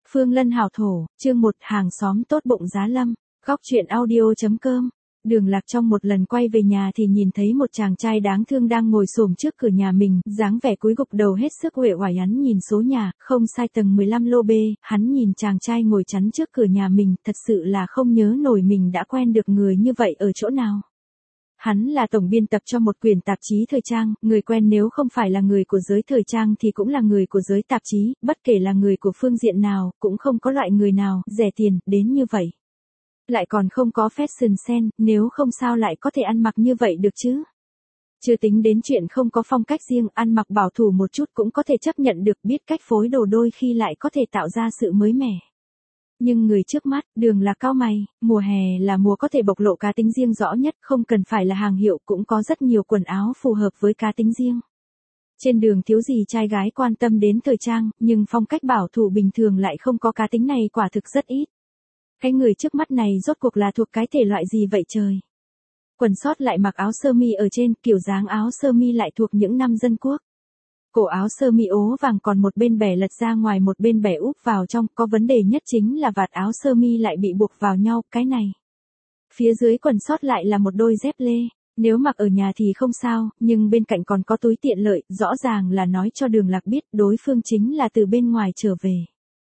Phương Lân hảo thổ, chương 1 hàng xóm tốt bụng giá lâm, góc truyện audio.com. Đường Lạc trong một lần quay về nhà thì nhìn thấy một chàng trai đáng thương đang ngồi xổm trước cửa nhà mình, dáng vẻ cúi gục đầu hết sức uể oải. Hắn nhìn số nhà, không sai tầng 15 lô B, hắn nhìn chàng trai ngồi chắn trước cửa nhà mình, thật sự là không nhớ nổi mình đã quen được người như vậy ở chỗ nào. Hắn là tổng biên tập cho một quyển tạp chí thời trang, người quen nếu không phải là người của giới thời trang thì cũng là người của giới tạp chí, bất kể là người của phương diện nào, cũng không có loại người nào rẻ tiền đến như vậy. Lại còn không có fashion sense, nếu không sao lại có thể ăn mặc như vậy được chứ. Chưa tính đến chuyện không có phong cách riêng, ăn mặc bảo thủ một chút cũng có thể chấp nhận được, biết cách phối đồ đôi khi lại có thể tạo ra sự mới mẻ. Nhưng người trước mắt, Đường Lạc cau mày, mùa hè là mùa có thể bộc lộ cá tính riêng rõ nhất, không cần phải là hàng hiệu, cũng có rất nhiều quần áo phù hợp với cá tính riêng. Trên đường thiếu gì trai gái quan tâm đến thời trang, nhưng phong cách bảo thủ bình thường lại không có cá tính này quả thực rất ít. Cái người trước mắt này rốt cuộc là thuộc cái thể loại gì vậy trời? Quần sót lại mặc áo sơ mi ở trên, kiểu dáng áo sơ mi lại thuộc những năm dân quốc. Cổ áo sơ mi ố vàng còn một bên bẻ lật ra ngoài một bên bẻ úp vào trong, có vấn đề nhất chính là vạt áo sơ mi lại bị buộc vào nhau, cái này. Phía dưới quần sót lại là một đôi dép lê, nếu mặc ở nhà thì không sao, nhưng bên cạnh còn có túi tiện lợi, rõ ràng là nói cho Đường Lạc biết đối phương chính là từ bên ngoài trở về.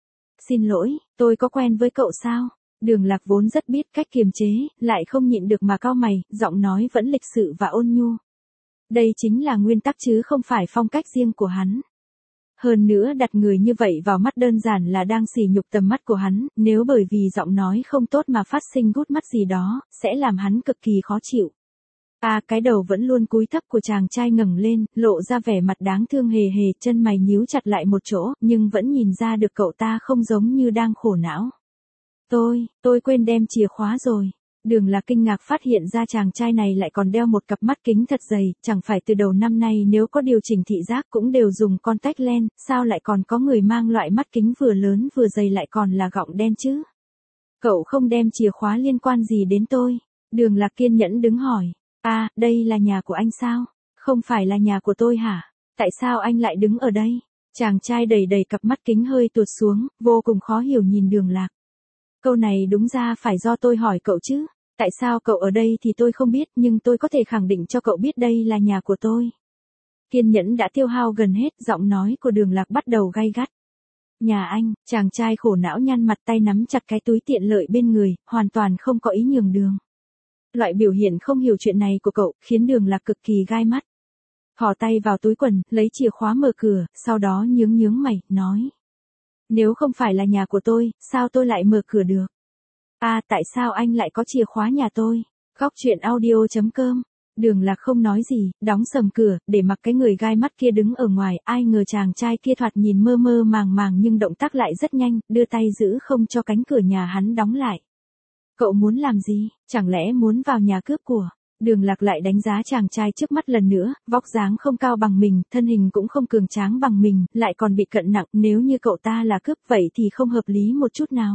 Xin lỗi, tôi có quen với cậu sao? Đường Lạc vốn rất biết cách kiềm chế, lại không nhịn được mà cau mày, giọng nói vẫn lịch sự và ôn nhu. Đây chính là nguyên tắc chứ không phải phong cách riêng của hắn. Hơn nữa đặt người như vậy vào mắt đơn giản là đang sỉ nhục tầm mắt của hắn, nếu bởi vì giọng nói không tốt mà phát sinh gút mắt gì đó, sẽ làm hắn cực kỳ khó chịu. Cái đầu vẫn luôn cúi thấp của chàng trai ngẩng lên, lộ ra vẻ mặt đáng thương hề hề, chân mày nhíu chặt lại một chỗ, nhưng vẫn nhìn ra được cậu ta không giống như đang khổ não. Tôi quên đem chìa khóa rồi. Đường Lạc kinh ngạc phát hiện ra chàng trai này lại còn đeo một cặp mắt kính thật dày, chẳng phải từ đầu năm nay nếu có điều chỉnh thị giác cũng đều dùng contact lens, sao lại còn có người mang loại mắt kính vừa lớn vừa dày lại còn là gọng đen chứ? Cậu không đem chìa khóa liên quan gì đến tôi? Đường Lạc kiên nhẫn đứng hỏi. Đây là nhà của anh sao? Không phải là nhà của tôi hả? Tại sao anh lại đứng ở đây? Chàng trai đầy đầy cặp mắt kính hơi tuột xuống, vô cùng khó hiểu nhìn Đường Lạc. Câu này đúng ra phải do tôi hỏi cậu chứ. Tại sao cậu ở đây thì tôi không biết, nhưng tôi có thể khẳng định cho cậu biết đây là nhà của tôi. Kiên nhẫn đã tiêu hao gần hết, giọng nói của Đường Lạc bắt đầu gay gắt. Nhà anh, chàng trai khổ não nhăn mặt, tay nắm chặt cái túi tiện lợi bên người, hoàn toàn không có ý nhường đường. Loại biểu hiện không hiểu chuyện này của cậu khiến Đường Lạc cực kỳ gai mắt. Thò tay vào túi quần, lấy chìa khóa mở cửa, sau đó nhướng mày, nói. Nếu không phải là nhà của tôi, sao tôi lại mở cửa được? Tại sao anh lại có chìa khóa nhà tôi? Góc truyện audio.com. Đường Lạc không nói gì, đóng sầm cửa, để mặc cái người gai mắt kia đứng ở ngoài, ai ngờ chàng trai kia thoạt nhìn mơ mơ màng màng nhưng động tác lại rất nhanh, đưa tay giữ không cho cánh cửa nhà hắn đóng lại. Cậu muốn làm gì? Chẳng lẽ muốn vào nhà cướp của? Đường Lạc lại đánh giá chàng trai trước mắt lần nữa, vóc dáng không cao bằng mình, thân hình cũng không cường tráng bằng mình, lại còn bị cận nặng, nếu như cậu ta là cướp vậy thì không hợp lý một chút nào.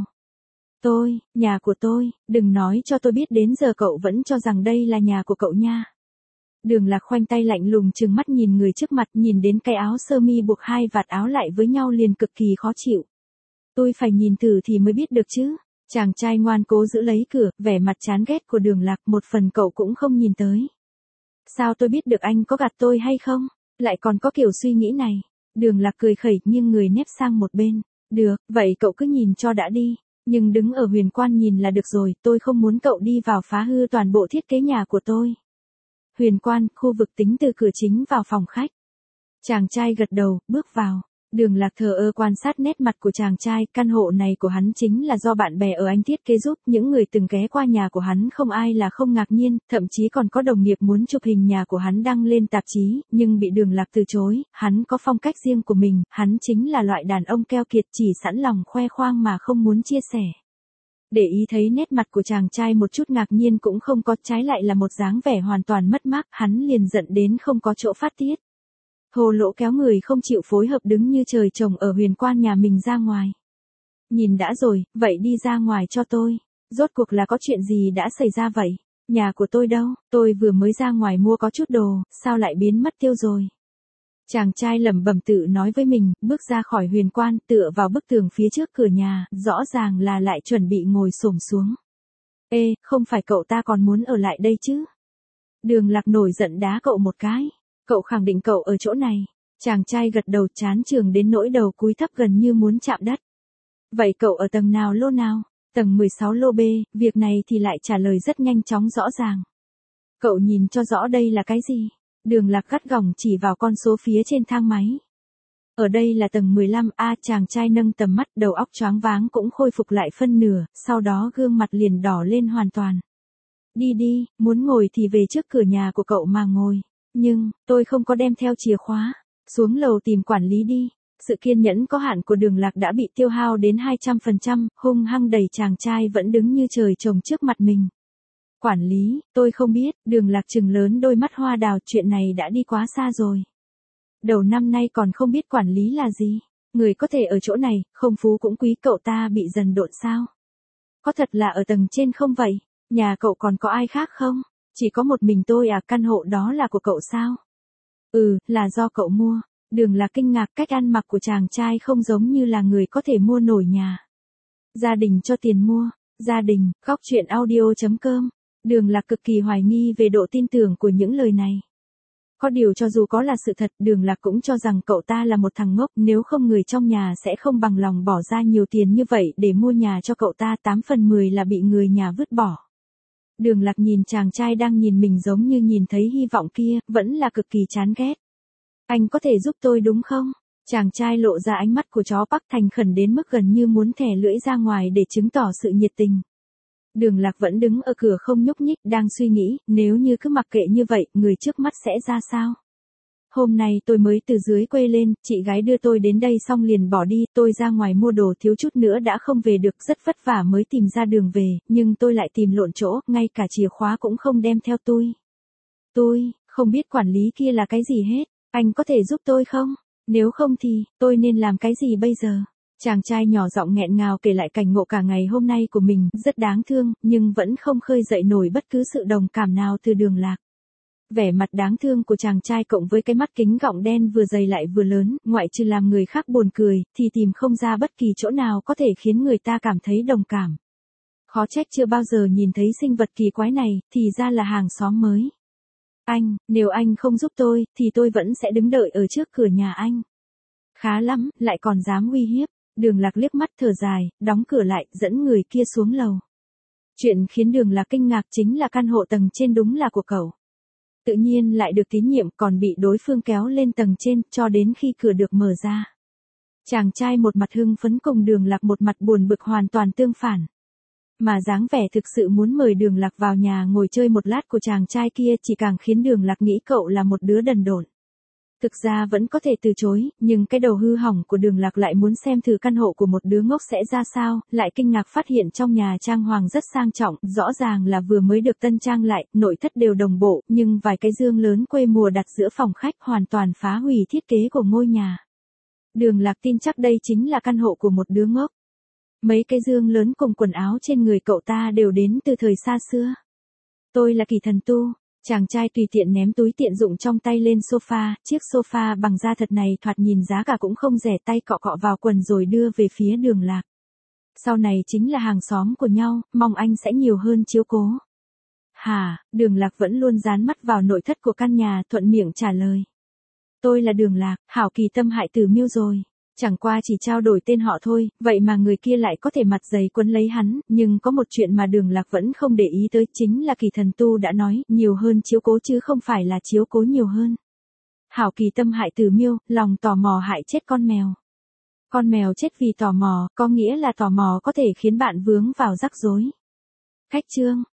Nhà của tôi, đừng nói cho tôi biết đến giờ cậu vẫn cho rằng đây là nhà của cậu nha. Đường Lạc khoanh tay lạnh lùng trừng mắt nhìn người trước mặt, nhìn đến cái áo sơ mi buộc hai vạt áo lại với nhau liền cực kỳ khó chịu. Tôi phải nhìn thử thì mới biết được chứ. Chàng trai ngoan cố giữ lấy cửa, vẻ mặt chán ghét của Đường Lạc một phần cậu cũng không nhìn tới. Sao tôi biết được anh có gạt tôi hay không? Lại còn có kiểu suy nghĩ này. Đường Lạc cười khẩy nghiêng người nép sang một bên. Được, vậy cậu cứ nhìn cho đã đi. Nhưng đứng ở Huyền Quan nhìn là được rồi, tôi không muốn cậu đi vào phá hư toàn bộ thiết kế nhà của tôi. Huyền Quan, khu vực tính từ cửa chính vào phòng khách. Chàng trai gật đầu, bước vào. Đường Lạc thờ ơ quan sát nét mặt của chàng trai, căn hộ này của hắn chính là do bạn bè ở Anh thiết kế giúp, những người từng ghé qua nhà của hắn không ai là không ngạc nhiên, thậm chí còn có đồng nghiệp muốn chụp hình nhà của hắn đăng lên tạp chí, nhưng bị Đường Lạc từ chối, hắn có phong cách riêng của mình, hắn chính là loại đàn ông keo kiệt chỉ sẵn lòng khoe khoang mà không muốn chia sẻ. Để ý thấy nét mặt của chàng trai một chút ngạc nhiên cũng không có, trái lại là một dáng vẻ hoàn toàn mất mát, hắn liền giận đến không có chỗ phát tiết. Thô lỗ kéo người không chịu phối hợp đứng như trời trồng ở Huyền Quan nhà mình ra ngoài. Nhìn đã rồi, vậy đi ra ngoài cho tôi. Rốt cuộc là có chuyện gì đã xảy ra vậy? Nhà của tôi đâu? Tôi vừa mới ra ngoài mua có chút đồ, sao lại biến mất tiêu rồi? Chàng trai lẩm bẩm tự nói với mình, bước ra khỏi huyền quan, tựa vào bức tường phía trước cửa nhà, rõ ràng là lại chuẩn bị ngồi xổm xuống. Ê, không phải cậu ta còn muốn ở lại đây chứ? Đường Lạc nổi giận đá cậu một cái. Cậu khẳng định cậu ở chỗ này. Chàng trai gật đầu, chán chường đến nỗi đầu cúi thấp gần như muốn chạm đất. Vậy cậu ở tầng nào lô nào? Tầng 16 lô B, việc này thì lại trả lời rất nhanh chóng rõ ràng. Cậu nhìn cho rõ đây là cái gì? Đường Lạc gắt gỏng chỉ vào con số phía trên thang máy. Ở đây là tầng 15A, chàng trai nâng tầm mắt, đầu óc choáng váng cũng khôi phục lại phân nửa, sau đó gương mặt liền đỏ lên hoàn toàn. Đi đi, muốn ngồi thì về trước cửa nhà của cậu mà ngồi. Nhưng, tôi không có đem theo chìa khóa. Xuống lầu tìm quản lý đi. Sự kiên nhẫn có hạn của Đường Lạc đã bị tiêu hao đến 200%, hung hăng đẩy chàng trai vẫn đứng như trời trồng trước mặt mình. Quản lý, tôi không biết, Đường Lạc trừng lớn đôi mắt hoa đào, chuyện này đã đi quá xa rồi. Đầu năm nay còn không biết quản lý là gì. Người có thể ở chỗ này, không phú cũng quý, cậu ta bị dần độn sao? Có thật là ở tầng trên không vậy? Nhà cậu còn có ai khác không? Chỉ có một mình tôi à, căn hộ đó là của cậu sao? Ừ, là do cậu mua. Đường Lạc kinh ngạc, cách ăn mặc của chàng trai không giống như là người có thể mua nổi nhà. Gia đình cho tiền mua. Gia đình, góc chuyện audio.com. Đường Lạc cực kỳ hoài nghi về độ tin tưởng của những lời này. Có điều cho dù có là sự thật, Đường Lạc cũng cho rằng cậu ta là một thằng ngốc, nếu không người trong nhà sẽ không bằng lòng bỏ ra nhiều tiền như vậy để mua nhà cho cậu ta, 8 phần 10 là bị người nhà vứt bỏ. Đường Lạc nhìn chàng trai đang nhìn mình giống như nhìn thấy hy vọng kia, vẫn là cực kỳ chán ghét. Anh có thể giúp tôi đúng không? Chàng trai lộ ra ánh mắt của chó Bắc thành khẩn đến mức gần như muốn thè lưỡi ra ngoài để chứng tỏ sự nhiệt tình. Đường Lạc vẫn đứng ở cửa không nhúc nhích, đang suy nghĩ, nếu như cứ mặc kệ như vậy, người trước mắt sẽ ra sao? Hôm nay tôi mới từ dưới quê lên, chị gái đưa tôi đến đây xong liền bỏ đi, tôi ra ngoài mua đồ thiếu chút nữa đã không về được, rất vất vả mới tìm ra đường về, nhưng tôi lại tìm lộn chỗ, ngay cả chìa khóa cũng không đem theo tôi. Tôi không biết quản lý kia là cái gì hết, anh có thể giúp tôi không? Nếu không thì, tôi nên làm cái gì bây giờ? Chàng trai nhỏ giọng nghẹn ngào kể lại cảnh ngộ cả ngày hôm nay của mình, rất đáng thương, nhưng vẫn không khơi dậy nổi bất cứ sự đồng cảm nào từ Đường Lạc. Vẻ mặt đáng thương của chàng trai cộng với cái mắt kính gọng đen vừa dày lại vừa lớn, ngoại trừ làm người khác buồn cười, thì tìm không ra bất kỳ chỗ nào có thể khiến người ta cảm thấy đồng cảm. Khó trách chưa bao giờ nhìn thấy sinh vật kỳ quái này, thì ra là hàng xóm mới. Anh, nếu anh không giúp tôi, thì tôi vẫn sẽ đứng đợi ở trước cửa nhà anh. Khá lắm, lại còn dám uy hiếp. Đường Lạc liếc mắt thở dài, đóng cửa lại, dẫn người kia xuống lầu. Chuyện khiến Đường Lạc kinh ngạc chính là căn hộ tầng trên đúng là của cậu. Tự nhiên lại được tín nhiệm, còn bị đối phương kéo lên tầng trên, cho đến khi cửa được mở ra. Chàng trai một mặt hưng phấn cùng Đường Lạc một mặt buồn bực hoàn toàn tương phản. Mà dáng vẻ thực sự muốn mời Đường Lạc vào nhà ngồi chơi một lát của chàng trai kia chỉ càng khiến Đường Lạc nghĩ cậu là một đứa đần độn. Thực ra vẫn có thể từ chối, nhưng cái đầu hư hỏng của Đường Lạc lại muốn xem thử căn hộ của một đứa ngốc sẽ ra sao, lại kinh ngạc phát hiện trong nhà trang hoàng rất sang trọng, rõ ràng là vừa mới được tân trang lại, nội thất đều đồng bộ, nhưng vài cái giường lớn quê mùa đặt giữa phòng khách hoàn toàn phá hủy thiết kế của ngôi nhà. Đường Lạc tin chắc đây chính là căn hộ của một đứa ngốc. Mấy cái giường lớn cùng quần áo trên người cậu ta đều đến từ thời xa xưa. Tôi là Kỳ Thần Tu. Chàng trai tùy tiện ném túi tiện dụng trong tay lên sofa, chiếc sofa bằng da thật này thoạt nhìn giá cả cũng không rẻ, tay cọ cọ vào quần rồi đưa về phía Đường Lạc. Sau này chính là hàng xóm của nhau, mong anh sẽ nhiều hơn chiếu cố. Hả, Đường Lạc vẫn luôn dán mắt vào nội thất của căn nhà, thuận miệng trả lời. Tôi là Đường Lạc, hảo kỳ tâm hại tử miêu rồi. Chẳng qua chỉ trao đổi tên họ thôi, vậy mà người kia lại có thể mặt dày quấn lấy hắn, nhưng có một chuyện mà Đường Lạc vẫn không để ý tới, chính là Kỳ Thần Tu đã nói, nhiều hơn chiếu cố chứ không phải là chiếu cố nhiều hơn. Hảo kỳ tâm hại tử miêu, lòng tò mò hại chết con mèo. Con mèo chết vì tò mò, có nghĩa là tò mò có thể khiến bạn vướng vào rắc rối. Khách chương.